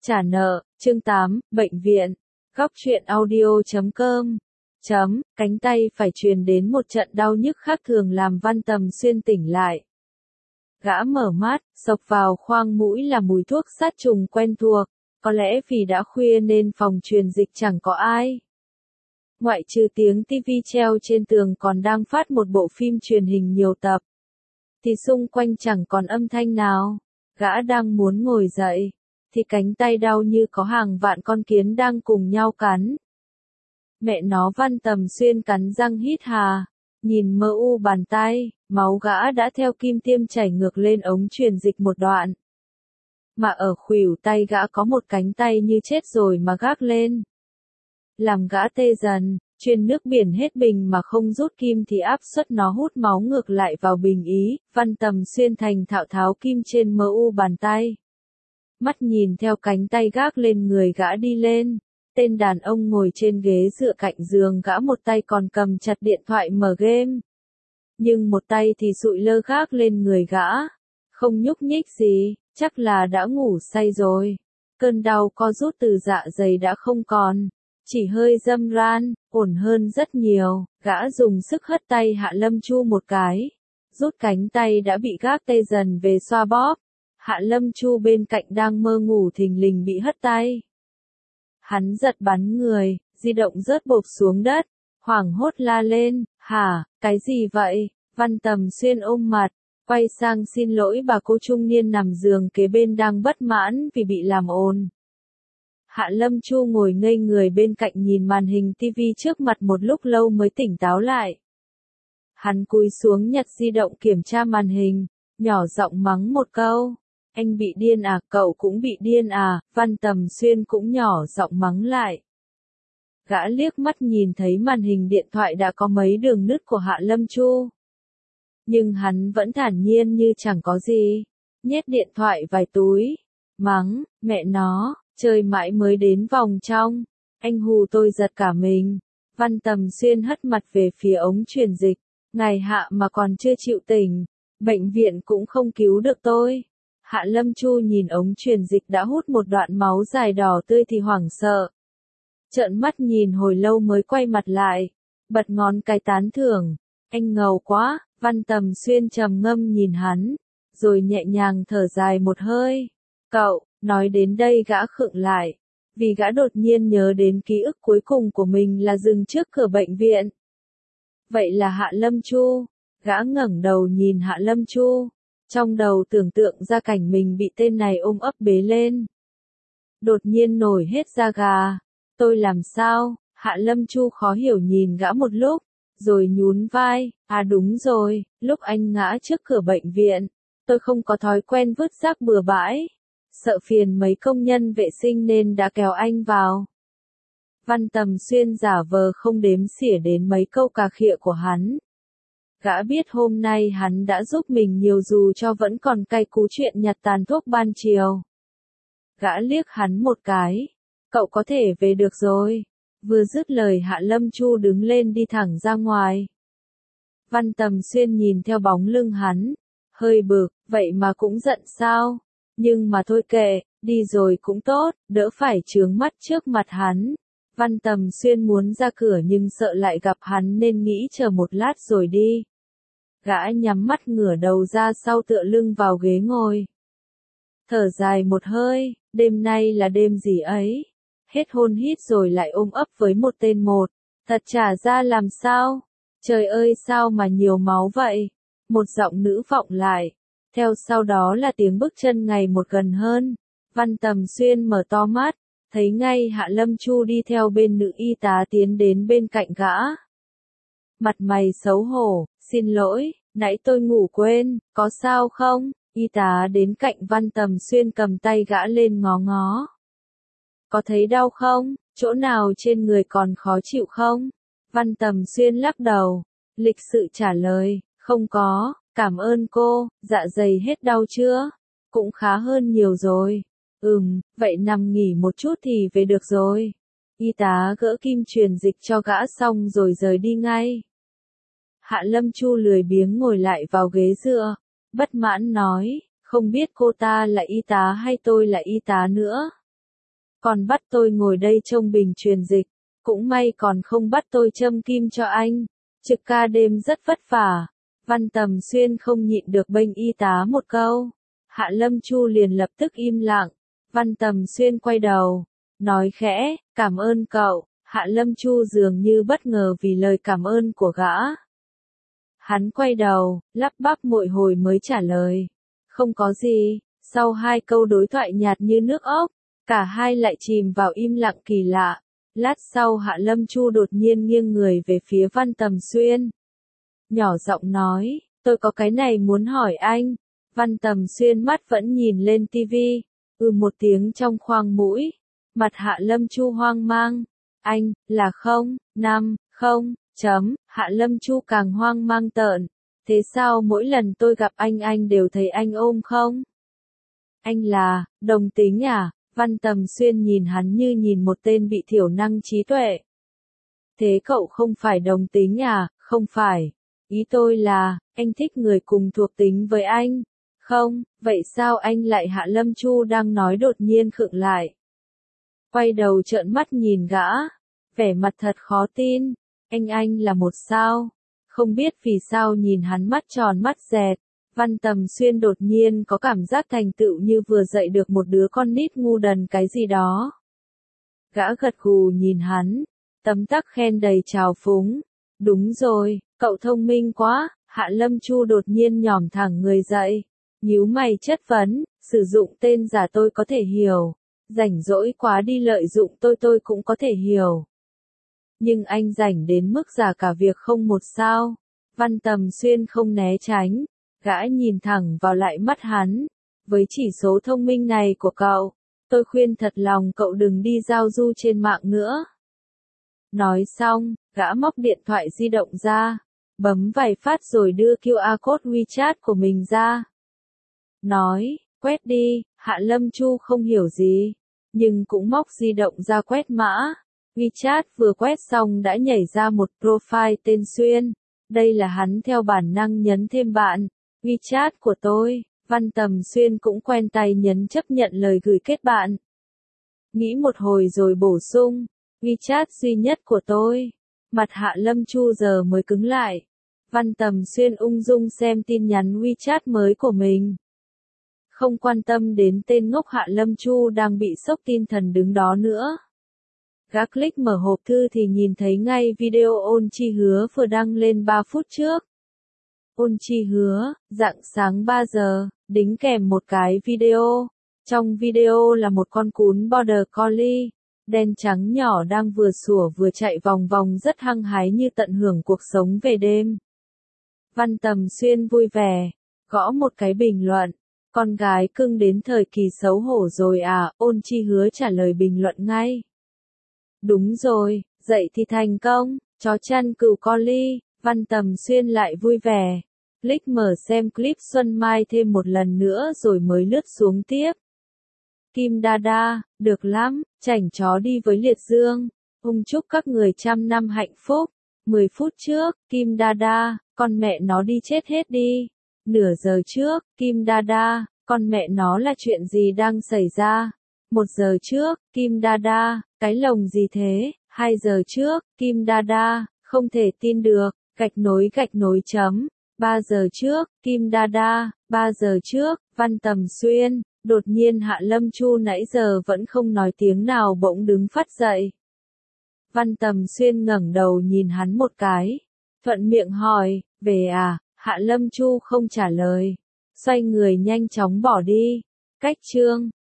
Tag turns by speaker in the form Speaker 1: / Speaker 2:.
Speaker 1: Trả nợ, chương 8, bệnh viện. Góc truyện audio.com. Cánh tay phải truyền đến một trận đau nhức khác thường làm Văn Tầm Xuyên tỉnh lại. Gã mở mắt, xộc vào khoang mũi là mùi thuốc sát trùng quen thuộc, có lẽ vì đã khuya nên phòng truyền dịch chẳng có ai. Ngoại trừ tiếng tivi treo trên tường còn đang phát một bộ phim truyền hình nhiều tập, thì xung quanh chẳng còn âm thanh nào. Gã đang muốn ngồi dậy, thì cánh tay đau như có hàng vạn con kiến đang cùng nhau cắn. Mẹ nó, Văn Tầm Xuyên cắn răng hít hà, nhìn mơ u bàn tay, máu gã đã theo kim tiêm chảy ngược lên ống truyền dịch một đoạn. Mà ở khuỷu tay gã có một cánh tay như chết rồi mà gác lên. Làm gã tê dần, truyền nước biển hết bình mà không rút kim thì áp suất nó hút máu ngược lại vào bình ý. Văn Tầm Xuyên thành thạo tháo kim trên mơ u bàn tay. Mắt nhìn theo cánh tay gác lên người gã đi lên. Tên đàn ông ngồi trên ghế dựa cạnh giường gã, một tay còn cầm chặt điện thoại mở game, nhưng một tay thì sụi lơ gác lên người gã, không nhúc nhích gì, chắc là đã ngủ say rồi. Cơn đau co rút từ dạ dày đã không còn, chỉ hơi râm ran, ổn hơn rất nhiều. Gã dùng sức hất tay Hạ Lâm Chu một cái, rút cánh tay đã bị gác tê dần về xoa bóp. Hạ Lâm Chu bên cạnh đang mơ ngủ thình lình bị hất tay. Hắn giật bắn người, di động rớt bộp xuống đất, hoảng hốt la lên, hả, cái gì vậy? Văn Tầm Xuyên ôm mặt, quay sang xin lỗi bà cô trung niên nằm giường kế bên đang bất mãn vì bị làm ồn. Hạ Lâm Chu ngồi ngây người bên cạnh nhìn màn hình tivi trước mặt một lúc lâu mới tỉnh táo lại. Hắn cúi xuống nhặt di động kiểm tra màn hình, nhỏ giọng mắng một câu. Anh bị điên à, cậu cũng bị điên à? Văn Tầm Xuyên cũng nhỏ giọng mắng lại. Gã liếc mắt nhìn thấy màn hình điện thoại đã có mấy đường nứt của Hạ Lâm Chu. Nhưng hắn vẫn thản nhiên như chẳng có gì, nhét điện thoại vài túi, mắng, mẹ nó, chơi mãi mới đến vòng trong, anh hù tôi giật cả mình. Văn Tầm Xuyên hất mặt về phía ống truyền dịch, ngài Hạ mà còn chưa chịu tỉnh, bệnh viện cũng không cứu được tôi. Hạ Lâm Chu nhìn ống truyền dịch đã hút một đoạn máu dài đỏ tươi thì hoảng sợ. Trợn mắt nhìn hồi lâu mới quay mặt lại, bật ngón cái tán thưởng, anh ngầu quá. Văn Tầm Xuyên trầm ngâm nhìn hắn, rồi nhẹ nhàng thở dài một hơi. Cậu, nói đến đây gã khựng lại, vì gã đột nhiên nhớ đến ký ức cuối cùng của mình là dừng trước cửa bệnh viện. Vậy là Hạ Lâm Chu. Gã ngẩng đầu nhìn Hạ Lâm Chu, trong đầu tưởng tượng ra cảnh mình bị tên này ôm ấp bế lên. Đột nhiên nổi hết da gà. Tôi làm sao? Hạ Lâm Chu khó hiểu nhìn gã một lúc, rồi nhún vai. À đúng rồi, lúc anh ngã trước cửa bệnh viện, tôi không có thói quen vứt rác bừa bãi. Sợ phiền mấy công nhân vệ sinh nên đã kéo anh vào. Văn Tầm Xuyên giả vờ không đếm xỉa đến mấy câu cà khịa của hắn. Gã biết hôm nay hắn đã giúp mình nhiều dù cho vẫn còn cay cú chuyện nhặt tàn thuốc ban chiều. Gã liếc hắn một cái. Cậu có thể về được rồi. Vừa dứt lời Hạ Lâm Chu đứng lên đi thẳng ra ngoài. Văn Tầm Xuyên nhìn theo bóng lưng hắn, hơi bực, vậy mà cũng giận sao? Nhưng mà thôi kệ, đi rồi cũng tốt, đỡ phải chướng mắt trước mặt hắn. Văn Tầm Xuyên muốn ra cửa nhưng sợ lại gặp hắn nên nghĩ chờ một lát rồi đi. Gã nhắm mắt ngửa đầu ra sau tựa lưng vào ghế ngồi. Thở dài một hơi, đêm nay là đêm gì ấy? Hết hôn hít rồi lại ôm ấp với một tên một. Thật chả ra làm sao? Trời ơi sao mà nhiều máu vậy? Một giọng nữ vọng lại. Theo sau đó là tiếng bước chân ngày một gần hơn. Văn Tầm Xuyên mở to mắt, thấy ngay Hạ Lâm Chu đi theo bên nữ y tá tiến đến bên cạnh gã. Mặt mày xấu hổ, xin lỗi, nãy tôi ngủ quên, có sao không? Y tá đến cạnh Văn Tầm Xuyên cầm tay gã lên ngó ngó. Có thấy đau không? Chỗ nào trên người còn khó chịu không? Văn Tầm Xuyên lắc đầu, lịch sự trả lời, không có, cảm ơn cô, dạ dày hết đau chưa? Cũng khá hơn nhiều rồi. Vậy nằm nghỉ một chút thì về được rồi. Y tá gỡ kim truyền dịch cho gã xong rồi rời đi ngay. Hạ Lâm Chu lười biếng ngồi lại vào ghế dựa, bất mãn nói, không biết cô ta là y tá hay tôi là y tá nữa. còn bắt tôi ngồi đây trông bình truyền dịch, cũng may còn không bắt tôi châm kim cho anh, trực ca đêm rất vất vả. Văn Tầm Xuyên không nhịn được bênh y tá một câu. Hạ Lâm Chu liền lập tức im lặng. Văn Tầm Xuyên quay đầu, nói khẽ, cảm ơn cậu. Hạ Lâm Chu dường như bất ngờ vì lời cảm ơn của gã. Hắn quay đầu, lắp bắp một hồi mới trả lời. Không có gì. Sau 2 câu đối thoại nhạt như nước ốc, cả hai lại chìm vào im lặng kỳ lạ. Lát sau Hạ Lâm Chu đột nhiên nghiêng người về phía Văn Tầm Xuyên. Nhỏ giọng nói, tôi có cái này muốn hỏi anh. Văn Tầm Xuyên mắt vẫn nhìn lên tivi, một tiếng trong khoang mũi. Mặt Hạ Lâm Chu hoang mang. Anh, là 050, Hạ Lâm Chu càng hoang mang tợn. Thế sao mỗi lần tôi gặp anh đều thấy anh ôm không? Anh là, đồng tính à? Văn Tầm Xuyên nhìn hắn như nhìn một tên bị thiểu năng trí tuệ. Thế cậu không phải đồng tính à? Không phải. Ý tôi là, anh thích người cùng thuộc tính với anh. Không, vậy sao anh lại? Hạ Lâm Chu đang nói đột nhiên khựng lại. Quay đầu trợn mắt nhìn gã. Vẻ mặt thật khó tin. Anh là một sao? Không biết vì sao nhìn hắn mắt tròn mắt dẹt. Văn Tầm Xuyên đột nhiên có cảm giác thành tựu như vừa dạy được một đứa con nít ngu đần cái gì đó. Gã gật gù nhìn hắn, tấm tắc khen đầy trào phúng. Đúng rồi, cậu thông minh quá. Hạ Lâm Chu đột nhiên nhỏm thẳng người dậy, nhíu mày chất vấn, sử dụng tên giả tôi có thể hiểu, rảnh rỗi quá đi lợi dụng tôi cũng có thể hiểu. Nhưng anh rảnh đến mức giả cả việc không một sao. Văn Tầm Xuyên không né tránh. Gã nhìn thẳng vào lại mắt hắn. Với chỉ số thông minh này của cậu, tôi khuyên thật lòng cậu đừng đi giao du trên mạng nữa. Nói xong, gã móc điện thoại di động ra, bấm vài phát rồi đưa QR code WeChat của mình ra. Nói, quét đi. Hạ Lâm Chu không hiểu gì, nhưng cũng móc di động ra quét mã. WeChat vừa quét xong đã nhảy ra một profile tên Xuyên. Đây là hắn theo bản năng nhấn thêm bạn. WeChat của tôi. Văn Tầm Xuyên cũng quen tay nhấn chấp nhận lời gửi kết bạn. Nghĩ một hồi rồi bổ sung, WeChat duy nhất của tôi. Mặt Hạ Lâm Chu giờ mới cứng lại. Văn Tầm Xuyên ung dung xem tin nhắn WeChat mới của mình. Không quan tâm đến tên ngốc Hạ Lâm Chu đang bị sốc tinh thần đứng đó nữa. Gã click mở hộp thư thì nhìn thấy ngay video Ôn Chi Hứa vừa đăng lên 3 phút trước. Ôn Chi Hứa, rạng sáng 3 giờ, đính kèm một cái video. Trong video là một con cún Border Collie, đen trắng nhỏ đang vừa sủa vừa chạy vòng vòng rất hăng hái như tận hưởng cuộc sống về đêm. Văn Tầm Xuyên vui vẻ, gõ một cái bình luận. Con gái cưng đến thời kỳ xấu hổ rồi à? Ôn Chi Hứa trả lời bình luận ngay. Đúng rồi, dậy thì thành công, chó chăn cừu Collie. Văn Tầm Xuyên lại vui vẻ. Click mở xem clip Xuân Mai thêm một lần nữa rồi mới lướt xuống tiếp. Kim Dada, được lắm, chảnh chó đi với liệt dương. Chúc các người trăm năm hạnh phúc. 10 phút trước, Kim Dada, con mẹ nó đi chết hết đi. Nửa giờ trước, Kim Dada, con mẹ nó là chuyện gì đang xảy ra? 1 giờ trước, Kim Dada, cái lồng gì thế? 2 giờ trước, Kim Dada, không thể tin được, gạch nối chấm. 3 giờ trước, Kim Dada, 3 giờ trước, Văn Tầm Xuyên. Đột nhiên Hạ Lâm Chu nãy giờ vẫn không nói tiếng nào bỗng đứng phát dậy. Văn Tầm Xuyên ngẩng đầu nhìn hắn một cái, thuận miệng hỏi, về à? Hạ Lâm Chu không trả lời, xoay người nhanh chóng bỏ đi. Cách chương